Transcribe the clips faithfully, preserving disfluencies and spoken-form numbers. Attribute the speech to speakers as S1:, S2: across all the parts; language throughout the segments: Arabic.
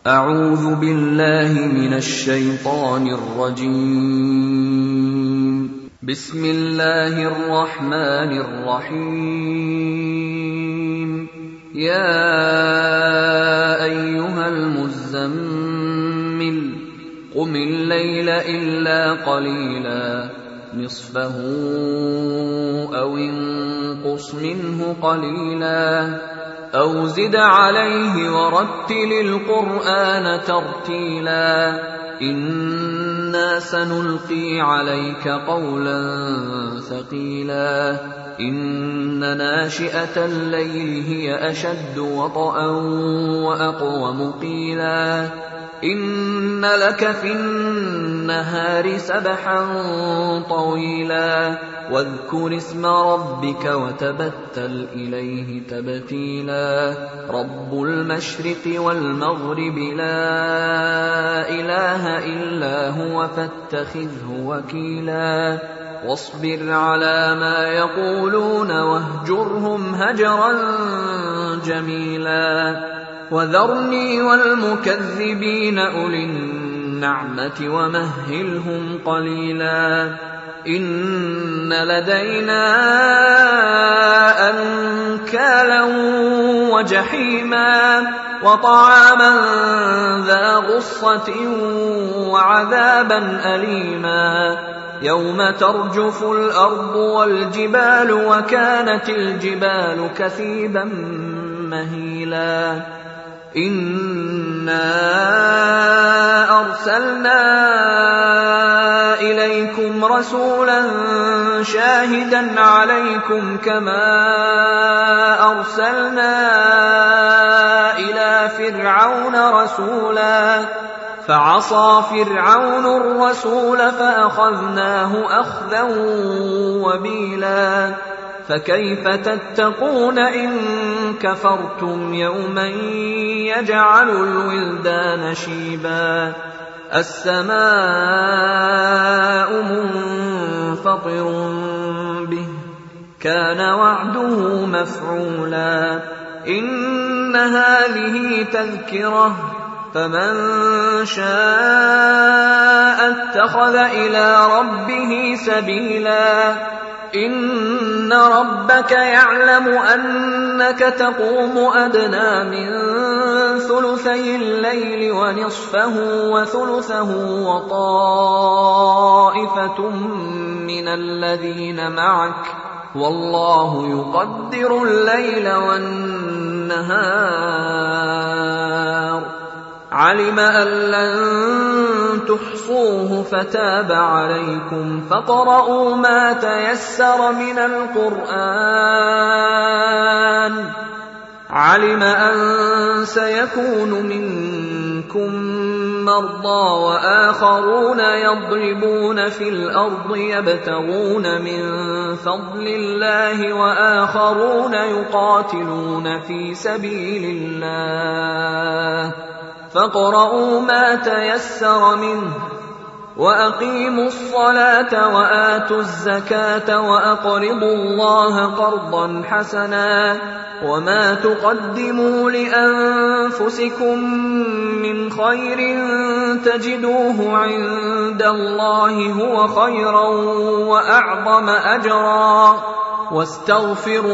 S1: أعوذ بالله من الشيطان الرجيم. بسم الله الرحمن الرحيم. يا أيها المزمل قم الليل إلا قليلا نصفه أو انقص منه قليلا أو زد عليه ورتل القرآن ترتيلا إنا سنلقي عليك قولا ثقيلا إن ناشئة الليل هي أشد وطئا وأقوم قيلا إن لك في النهار سبحا طويلا واذكر اسم ربك وتبتل إليه تبتيلا رب المشرق والمغرب لا إله إلا هو فاتخذه وكيلا واصبر على ما يقولون واهجرهم هجرا جميلا وذرني والمكذبين أولي النعمة ومهلهم قليلا إن لدينا أنكالا وجحيما وطعاما ذا غصة وعذابا أليما يوم ترجف الأرض والجبال وكانت الجبال كثيبا مهيلا إنا أرسلنا إليكم رسولا شاهدا عليكم كما أرسلنا إلى فرعون رسولا فعصى فرعون الرسول فأخذناه أخذا وبيلا فكيف تتقون إن كفرتم يوما يجعل الولدان شيبا السماء منفطر به كان وعده مفعولا إن هذه تذكرة فمن شاء اتخذ إلى ربه سبيلا إن ربك يعلم أنك تقوم أدنى من ثلثي الليل ونصفه وثلثه وطائفة من الذين معك والله يقدر الليل والنهار علم أن لن تحصوه فتاب عليكم فاقرؤوا ما تيسر من القرآن علم أن سيكون منكم مرضى وآخرون يضربون في الأرض يبتغون من فضل الله وآخرون يقاتلون في سبيل الله فاقرؤوا ما تيسر منه وأقيموا الصلاة وآتوا الزكاة وأقرضوا الله قرضا حسنا وما تقدموا لأنفسكم من خير تجدوه عند الله هو خيرا وأعظم أجرا واستغفروا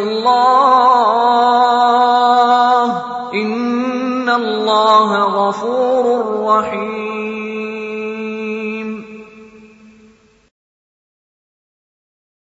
S1: الله إن الله غفور رحيم